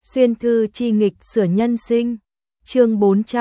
Xuyên thư chi nghịch sửa nhân sinh. Chương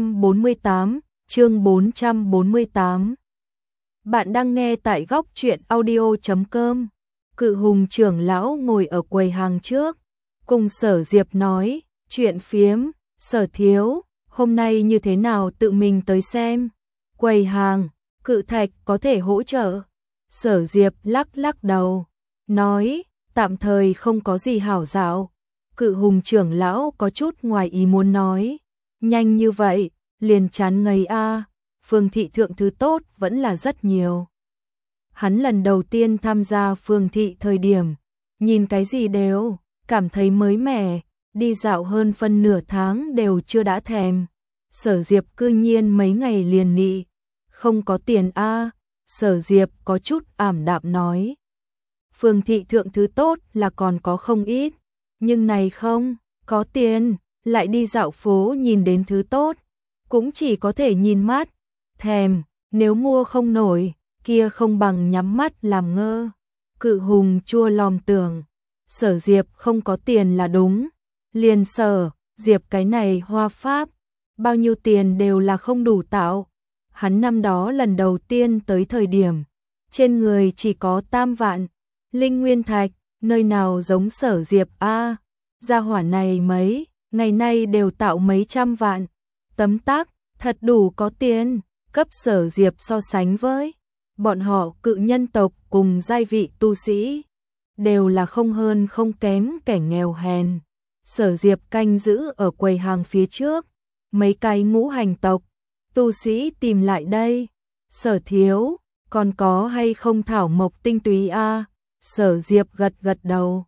448. Bạn đang nghe tại góc truyện audio.com. Cự Hùng trưởng lão ngồi ở quầy hàng trước, cùng Sở Diệp nói, chuyện phiếm, Sở thiếu, hôm nay như thế nào tự mình tới xem. Quầy hàng, Cự Thạch có thể hỗ trợ. Sở Diệp lắc đầu, nói, tạm thời không có gì hảo dạo. Cự Hùng trưởng lão có chút ngoài ý muốn nói, nhanh như vậy, liền chán ngấy a. Phương thị thượng thứ tốt vẫn là rất nhiều. Hắn lần đầu tiên tham gia Phương thị thời điểm, nhìn cái gì đều cảm thấy mới mẻ, đi dạo hơn phân nửa tháng đều chưa đã thèm. Sở Diệp cư nhiên mấy ngày liền nị, không có tiền a. Sở Diệp có chút ảm đạm nói, Phương thị thượng thứ tốt là còn có không ít, nhưng này không có tiền, lại đi dạo phố nhìn đến thứ tốt, cũng chỉ có thể nhìn mắt, thèm, nếu mua không nổi, kia không bằng nhắm mắt làm ngơ. Cự Hùng chua lòm tưởng, Sở Diệp không có tiền là đúng, liền Sở Diệp cái này hoa pháp, bao nhiêu tiền đều là không đủ tạo. Hắn năm đó lần đầu tiên tới thời điểm, trên người chỉ có 3 vạn linh nguyên thạch, nơi nào giống Sở Diệp a. Gia hỏa này mấy ngày nay đều tạo mấy trăm vạn, tấm tắc, thật đủ có tiền. Cấp Sở Diệp so sánh với bọn họ cự nhân tộc cùng giai vị tu sĩ, đều là không hơn không kém kẻ nghèo hèn. Sở Diệp canh giữ ở quầy hàng phía trước, mấy cái ngũ hành tộc tu sĩ tìm lại đây. Sở thiếu, còn có hay không thảo mộc tinh túy a? Sở Diệp gật đầu,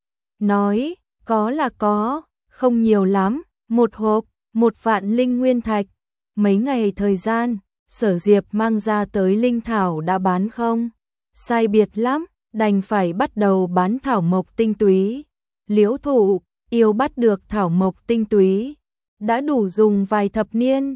nói, có là có, không nhiều lắm, một hộp, 1 vạn linh nguyên thạch. Mấy ngày thời gian, Sở Diệp mang ra tới linh thảo đã bán không sai biệt lắm, đành phải bắt đầu bán thảo mộc tinh túy. Liễu Thụ yêu bắt được thảo mộc tinh túy, đã đủ dùng vài thập niên,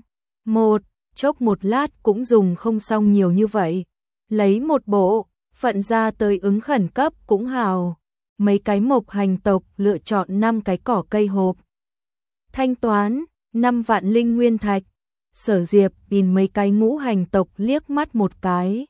một lát cũng dùng không xong nhiều như vậy. Lấy một bộ phận ra tới ứng khẩn cấp cũng hào. Mấy cái mộc hành tộc lựa chọn 5 cái cỏ cây hộp, thanh toán 5 vạn linh nguyên thạch. Sở Diệp nhìn mấy cái ngũ hành tộc liếc mắt một cái,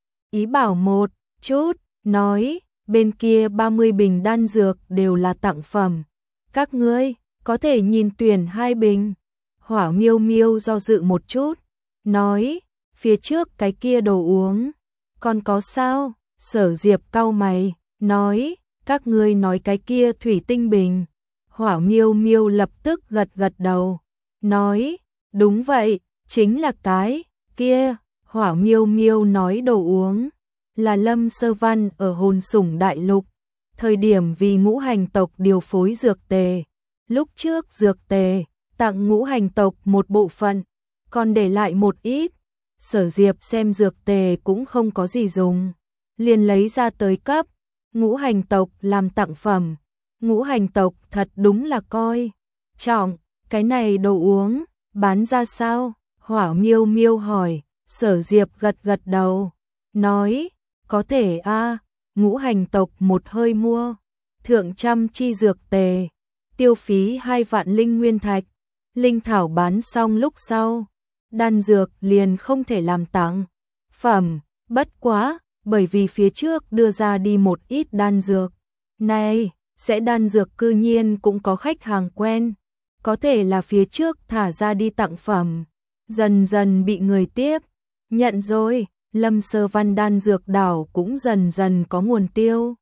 ý bảo một chút, nói, bên kia 30 bình đan dược đều là tặng phẩm, các ngươi có thể nhìn tuyển 2 bình. Hỏa Miêu Miêu do dự một chút, nói, phía trước cái kia đồ uống còn có sao? Sở Diệp cau mày, nói, các ngươi nói cái kia thủy tinh bình. Hỏa Miêu Miêu lập tức gật đầu, nói, đúng vậy, chính là cái kia. Hỏa Miêu Miêu nói đồ uống là Lâm Sơ Văn ở Hồn Sủng Đại Lục thời điểm vì ngũ hành tộc điều phối dược tề, lúc trước dược tề tặng ngũ hành tộc một bộ phận, còn để lại một ít. Sở Diệp xem dược tề cũng không có gì dùng, liền lấy ra tới cấp ngũ hành tộc làm tặng phẩm. Ngũ hành tộc thật đúng là coi trọng cái này đồ uống, bán ra sao? Hỏa Miêu Miêu hỏi. Sở Diệp gật đầu, nói, có thể a. Ngũ hành tộc một hơi mua thượng trăm chi dược tề, tiêu phí 2 vạn linh nguyên thạch. Linh thảo bán xong lúc sau, đan dược liền không thể làm tặng phẩm, bất quá, bởi vì phía trước đưa ra đi một ít đan dược. Này, sẽ đan dược cư nhiên cũng có khách hàng quen, có thể là phía trước thả ra đi tặng phẩm, dần dần bị người tiếp nhận rồi. Lâm Sơ Văn đan dược đảo cũng dần dần có nguồn tiêu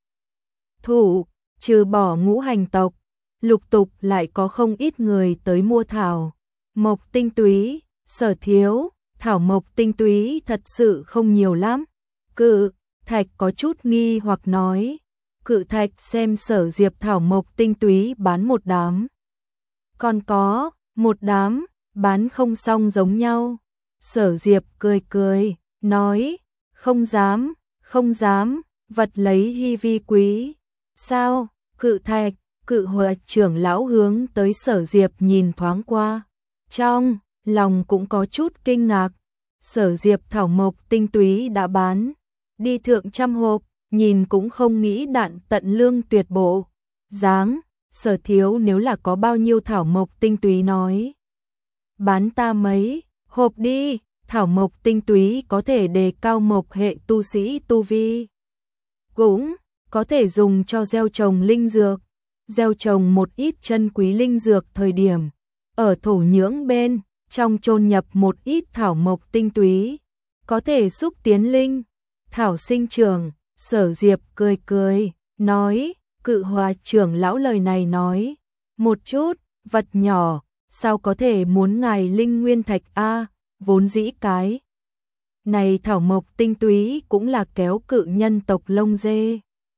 thụ, trừ bỏ ngũ hành tộc, lục tục lại có không ít người tới mua thảo mộc tinh túy. Sở thiếu, thảo mộc tinh túy thật sự không nhiều lắm. Cự Thạch có chút nghi hoặc nói. Cự Thạch xem Sở Diệp thảo mộc tinh túy bán một đám, còn có một đám bán không xong giống nhau. Sở Diệp cười, nói, không dám, vật lấy hy vi quý. Sao? Cự Thạch, Cự Hòa trưởng lão hướng tới Sở Diệp nhìn thoáng qua, trong lòng cũng có chút kinh ngạc. Sở Diệp thảo mộc tinh túy đã bán đi thượng trăm hộp, nhìn cũng không nghĩ đạn tận lương tuyệt bộ dáng. Sở Thiếu nếu là có bao nhiêu thảo mộc tinh túy nói. Bán ta mấy hộp đi, thảo mộc tinh túy có thể đề cao mộc hệ tu sĩ tu vi. Cũng có thể dùng cho gieo trồng linh dược, gieo trồng một ít chân quý linh dược thời điểm. Ở thổ nhưỡng bên, trong chôn nhập một ít thảo mộc tinh túy, có thể xúc tiến linh, thảo sinh trưởng. Sở Diệp cười cười, nói, Cự Hòa trưởng lão lời này nói, một chút, vật nhỏ, sao có thể muốn ngài linh nguyên thạch a, vốn dĩ cái này thảo mộc tinh túy cũng là kéo cự nhân tộc lông dê.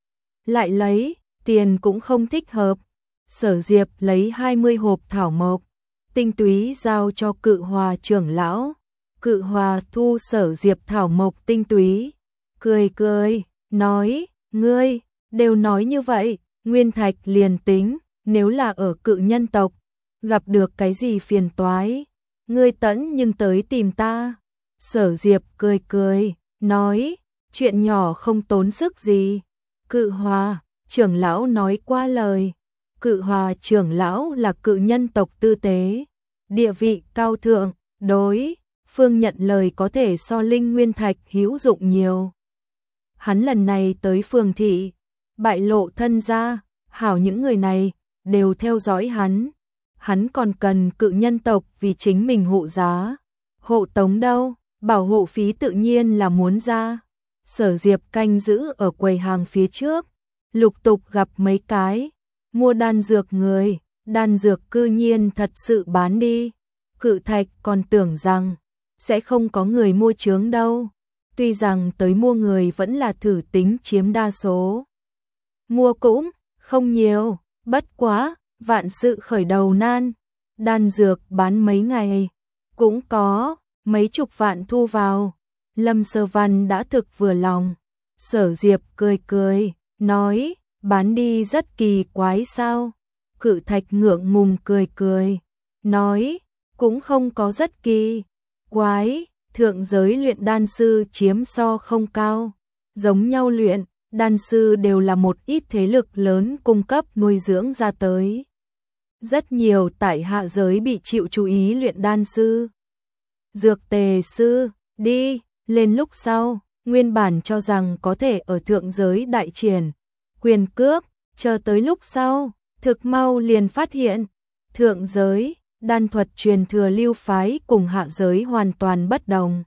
Lại lấy, tiền cũng không thích hợp. Sở Diệp lấy 20 hộp thảo mộc tinh túy giao cho Cự Hòa trưởng lão. Cự Hòa thu Sở Diệp thảo mộc tinh túy, cười cười, nói, ngươi đều nói như vậy, nguyên thạch liền tính, nếu là ở cự nhân tộc, gặp được cái gì phiền toái, ngươi tẫn nhưng tới tìm ta. Sở Diệp cười cười, nói, chuyện nhỏ không tốn sức gì. Cự Hòa trưởng lão nói qua lời. Cự Hòa trưởng lão là cự nhân tộc tư tế, địa vị cao thượng, đối phương nhận lời có thể so linh nguyên thạch hữu dụng nhiều. Hắn lần này tới phường thị, bại lộ thân ra, hảo những người này đều theo dõi hắn. Hắn còn cần cự nhân tộc vì chính mình hộ giá, hộ tống đâu, bảo hộ phí tự nhiên là muốn ra. Sở Diệp canh giữ ở quầy hàng phía trước, lục tục gặp mấy cái mua đan dược người, đan dược cư nhiên thật sự bán đi. Cự Thạch còn tưởng rằng sẽ không có người mua chướng đâu, tuy rằng tới mua người vẫn là thử tính chiếm đa số. Mua cũng không nhiều, bất quá, vạn sự khởi đầu nan, đan dược bán mấy ngày, cũng có mấy chục vạn thu vào. Lâm Sơ Văn đã thực vừa lòng. Sở Diệp cười cười, nói, bán đi rất kỳ quái sao? Cự Thạch ngượng ngùng cười cười, nói, cũng không có rất kỳ quái, thượng giới luyện đan sư chiếm so không cao, giống nhau luyện đan sư đều là một ít thế lực lớn cung cấp nuôi dưỡng ra tới. Rất nhiều tại hạ giới bị chịu chú ý luyện đan sư, dược tề sư, đi lên lúc sau, nguyên bản cho rằng có thể ở thượng giới đại triển quyền cước, chờ tới lúc sau, thực mau liền phát hiện, thượng giới đan thuật truyền thừa lưu phái cùng hạ giới hoàn toàn bất đồng.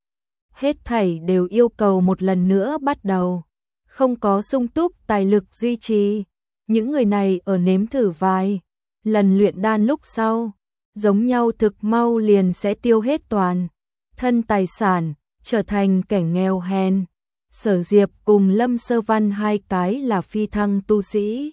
Hết thảy đều yêu cầu một lần nữa bắt đầu, không có sung túc tài lực duy trì. Những người này ở nếm thử vài lần luyện đan lúc sau, giống nhau thực mau liền sẽ tiêu hết toàn thân tài sản, trở thành kẻ nghèo hèn. Sở Diệp cùng Lâm Sơ Văn hai cái là phi thăng tu sĩ,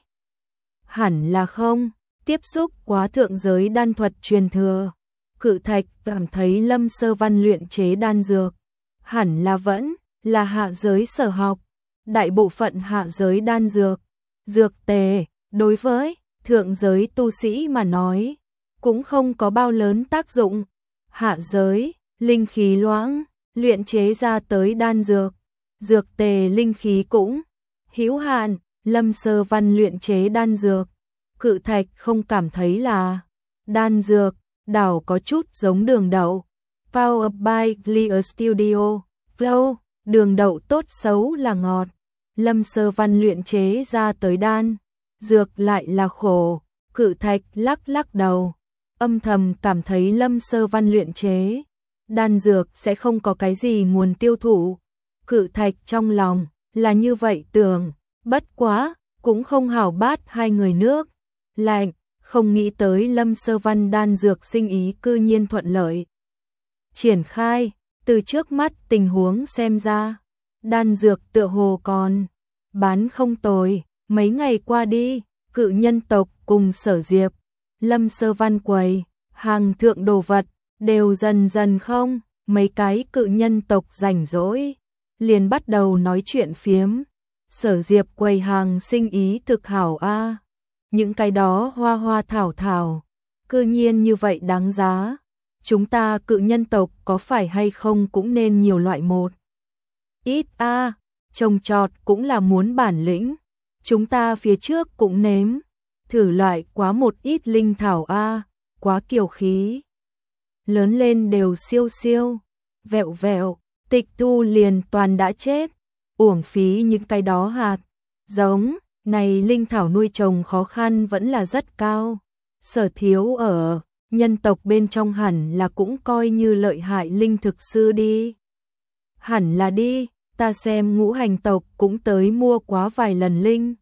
hẳn là không tiếp xúc quá thượng giới đan thuật truyền thừa. Cự Thạch cảm thấy Lâm Sơ Văn luyện chế đan dược, hẳn là vẫn là hạ giới sở học. Đại bộ phận hạ giới đan dược, dược tề, đối với thượng giới tu sĩ mà nói, cũng không có bao lớn tác dụng. Hạ giới, linh khí loãng, luyện chế ra tới đan dược, dược tề linh khí cũng hữu hạn. Lâm Sơ Văn luyện chế đan dược, Cự Thạch không cảm thấy là đan dược, đảo có chút giống đường đậu. Powered by Clear Studio, Flow, đường đậu tốt xấu là ngọt. Lâm Sơ Văn luyện chế ra tới đan dược lại là khổ. Cự Thạch lắc lắc đầu, âm thầm cảm thấy Lâm Sơ Văn luyện chế đan dược sẽ không có cái gì nguồn tiêu thụ. Cự Thạch trong lòng là như vậy tưởng, bất quá cũng không hảo bát hai người nước lạnh, không nghĩ tới Lâm Sơ Văn đan dược sinh ý cư nhiên thuận lợi triển khai. Từ trước mắt tình huống xem ra, đan dược tựa hồ còn bán không tồi. Mấy ngày qua đi, cự nhân tộc cùng Sở Diệp, Lâm Sơ Văn quầy hàng thượng đồ vật đều dần dần không. Mấy cái cự nhân tộc rảnh rỗi liền bắt đầu nói chuyện phiếm. Sở Diệp quầy hàng sinh ý thực hảo a, những cái đó hoa hoa thảo thảo, cư nhiên như vậy đáng giá. Chúng ta cự nhân tộc có phải hay không cũng nên nhiều loại một ít a, trồng trọt cũng là muốn bản lĩnh. Chúng ta phía trước cũng nếm thử loại quá một ít linh thảo a, quá kiều khí. Lớn lên đều siêu siêu, vẹo vẹo, Tịch thu liền toàn đã chết, uổng phí những cái đó hạt. Giống, này linh thảo nuôi trồng khó khăn vẫn là rất cao. Sở Thiếu ở nhân tộc bên trong hẳn là cũng coi như lợi hại linh thực sư đi. Hẳn là đi, ta xem ngũ hành tộc cũng tới mua quá vài lần linh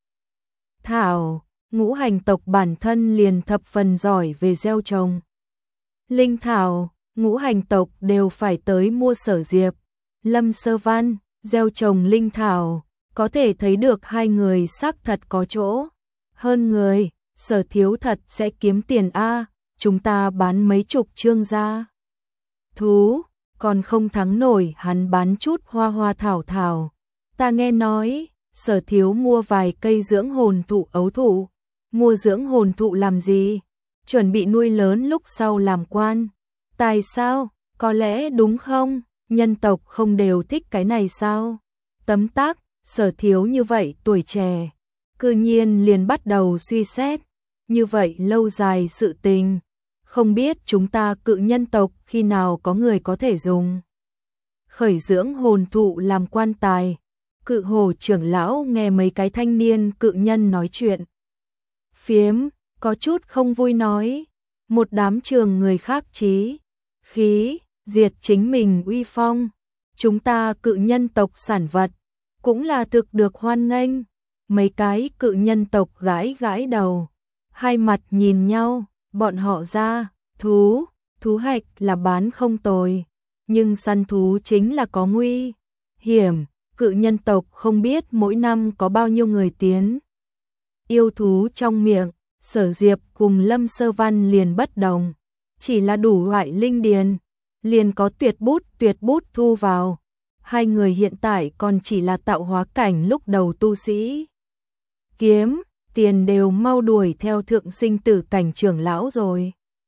thảo, ngũ hành tộc bản thân liền thập phần giỏi về gieo trồng. Linh thảo, ngũ hành tộc đều phải tới mua Sở Diệp, Lâm Sơ Văn, gieo trồng linh thảo, có thể thấy được hai người xác thật có chỗ. Hơn người, Sở Thiếu thật sẽ kiếm tiền a, chúng ta bán mấy chục chương ra. Thú, còn không thắng nổi hắn bán chút hoa hoa thảo thảo. Ta nghe nói, Sở Thiếu mua vài cây dưỡng hồn thụ ấu thụ. Mua dưỡng hồn thụ làm gì? Chuẩn bị nuôi lớn lúc sau làm quan. Tại sao? Có lẽ đúng không? Nhân tộc không đều thích cái này sao? Tấm tắc, Sở Thiếu như vậy tuổi trẻ, cư nhiên liền bắt đầu suy xét. Như vậy lâu dài sự tình. Không biết chúng ta cự nhân tộc khi nào có người có thể dùng khởi dưỡng hồn thụ làm quan tài. Cự hồ trưởng lão nghe mấy cái thanh niên cự nhân nói chuyện phiếm, có chút không vui nói, một đám trường người khác chí khí, diệt chính mình uy phong. Chúng ta cự nhân tộc sản vật, cũng là thực được hoan nghênh. Mấy cái cự nhân tộc gãi gãi đầu, hai mặt nhìn nhau, bọn họ ra, thú hạch là bán không tồi, nhưng săn thú chính là có nguy hiểm. Cự nhân tộc không biết mỗi năm có bao nhiêu người tiến yêu thú trong miệng. Sở Diệp cùng Lâm Sơ Văn liền bất đồng, chỉ là đủ loại linh điền, liền có tuyệt bút thu vào. Hai người hiện tại còn chỉ là tạo hóa cảnh lúc đầu tu sĩ. Kiếm, tiền đều mau đuổi theo thượng sinh tử cảnh trưởng lão rồi.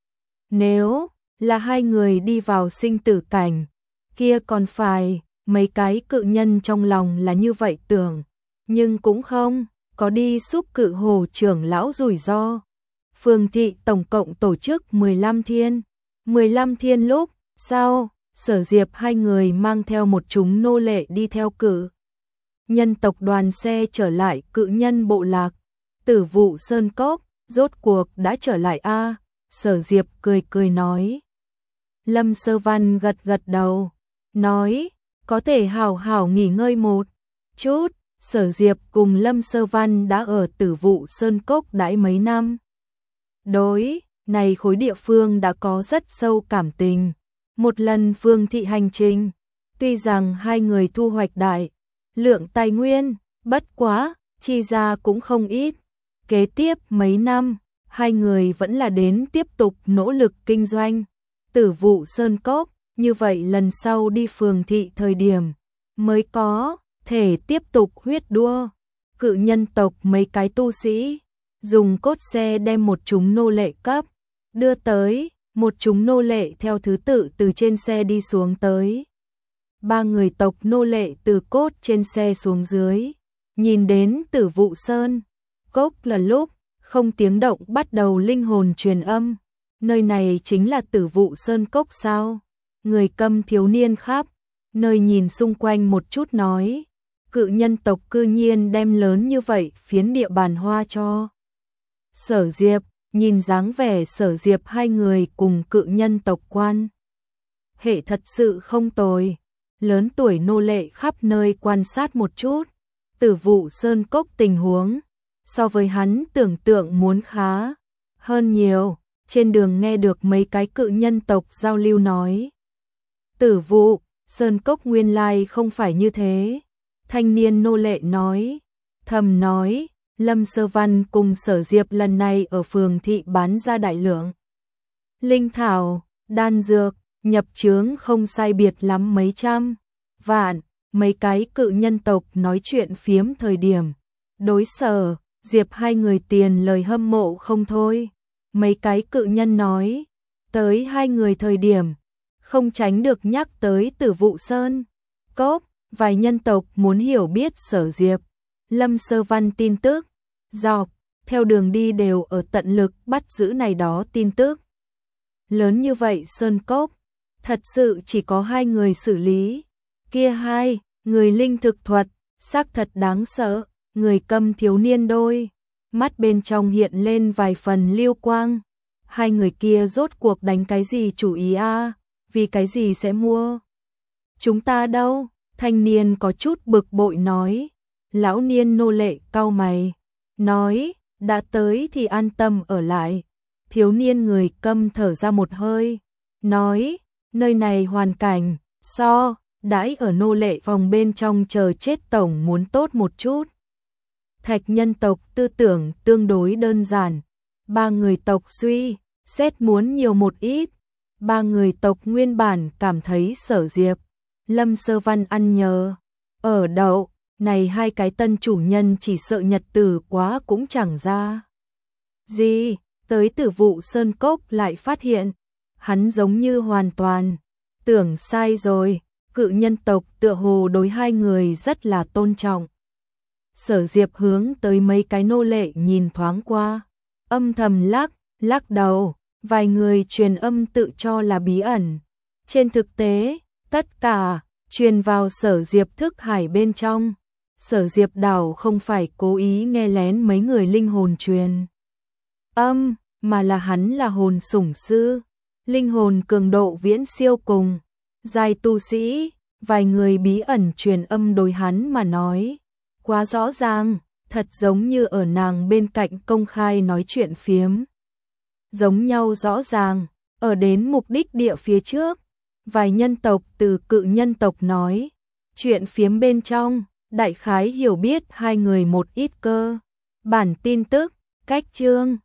Nếu là hai người đi vào sinh tử cảnh, kia còn phải, mấy cái cự nhân trong lòng là như vậy tưởng, nhưng cũng không có đi giúp cự hồ trưởng lão rủi ro. Phường thị tổng cộng tổ chức 15 thiên. 15 thiên lúc sau, Sở Diệp hai người mang theo một chúng nô lệ đi theo cự nhân tộc đoàn xe trở lại cự nhân bộ lạc. Tử Vụ Sơn Cốc, rốt cuộc đã trở lại a. Sở Diệp cười cười nói. Lâm Sơ Văn gật gật đầu, nói, có thể hảo hảo nghỉ ngơi một chút. Sở Diệp cùng Lâm Sơ Văn đã ở Tử Vụ Sơn Cốc đãi mấy năm. Đối này khối địa phương đã có rất sâu cảm tình. Một lần phương thị hành trình, tuy rằng hai người thu hoạch đại lượng tài nguyên, bất quá, chi ra cũng không ít. Kế tiếp mấy năm, hai người vẫn là đến tiếp tục nỗ lực kinh doanh. Tử Vụ Sơn Cốc, như vậy lần sau đi phường thị thời điểm, mới có thể tiếp tục huyết đua. Cự nhân tộc mấy cái tu sĩ, dùng cốt xe đem một chúng nô lệ cấp, đưa tới, một chúng nô lệ theo thứ tự từ trên xe đi xuống tới. Ba người tộc nô lệ từ cốt trên xe xuống dưới, nhìn đến Tử Vụ Sơn Cốc là lúc, không tiếng động bắt đầu linh hồn truyền âm. Nơi này chính là Tử Vụ Sơn Cốc sao? Người câm thiếu niên khắp nơi nhìn xung quanh một chút nói, cự nhân tộc cư nhiên đem lớn như vậy phiến địa bàn hoa cho Sở Diệp. Nhìn dáng vẻ Sở Diệp hai người cùng cự nhân tộc quan hệ thật sự không tồi. Lớn tuổi nô lệ khắp nơi quan sát một chút Tử Vụ Sơn Cốc tình huống, so với hắn tưởng tượng muốn khá hơn nhiều. Trên đường nghe được mấy cái cự nhân tộc giao lưu nói, Tử Vụ Sơn Cốc nguyên lai không phải như thế. Thanh niên nô lệ nói, thầm nói, Lâm Sơ Văn cùng Sở Diệp lần này ở phường thị bán ra đại lượng linh thảo, đan dược, nhập chướng không sai biệt lắm mấy trăm vạn. Mấy cái cự nhân tộc nói chuyện phiếm thời điểm, đối Sở Diệp hai người tiền lời hâm mộ không thôi. Mấy cái cự nhân nói, tới hai người thời điểm, không tránh được nhắc tới Tử Vụ Sơn Cốc. Vài nhân tộc muốn hiểu biết Sở Diệp, Lâm Sơ Văn tin tức, dọc theo đường đi đều ở tận lực bắt giữ này đó tin tức. Lớn như vậy sơn cốc, thật sự chỉ có 2 người xử lý. Kia 2 người linh thực thuật, xác thật đáng sợ, người Câm thiếu niên đôi mắt bên trong hiện lên vài phần lưu quang. 2 người kia rốt cuộc đánh cái gì chủ ý a? Vì cái gì sẽ mua? Chúng ta đâu? Thanh niên có chút bực bội nói. Lão niên nô lệ cau mày, nói, đã tới thì an tâm ở lại. Thiếu niên người Câm thở ra một hơi, nói, nơi này hoàn cảnh, đãi ở nô lệ phòng bên trong chờ chết tổng muốn tốt một chút. Thạch nhân tộc tư tưởng tương đối đơn giản, 3 người tộc suy xét muốn nhiều một ít. 3 người tộc nguyên bản cảm thấy Sở Diệp, Lâm Sơ Văn ăn nhờ ở đậu, này 2 cái tân chủ nhân chỉ sợ nhật tử quá cũng chẳng ra gì. Tới Tử Vụ Sơn Cốc lại phát hiện, hắn giống như hoàn toàn tưởng sai rồi, cự nhân tộc tựa hồ đối 2 người rất là tôn trọng. Sở Diệp hướng tới mấy cái nô lệ nhìn thoáng qua, âm thầm lắc đầu, vài người truyền âm tự cho là bí ẩn. Trên thực tế, tất cả truyền vào Sở Diệp thức hải bên trong. Sở Diệp đảo không phải cố ý nghe lén mấy người linh hồn truyền âm, mà là hắn là hồn sủng sư, linh hồn cường độ viễn siêu cùng giai tu sĩ. Vài người bí ẩn truyền âm đối hắn mà nói quá rõ ràng, thật giống như ở nàng bên cạnh công khai nói chuyện phiếm. Giống nhau rõ ràng, ở đến mục đích địa phía trước, vài nhân tộc từ cự nhân tộc nói, chuyện phiếm bên trong, đại khái hiểu biết 2 người một ít cơ bản tin tức, cách chương.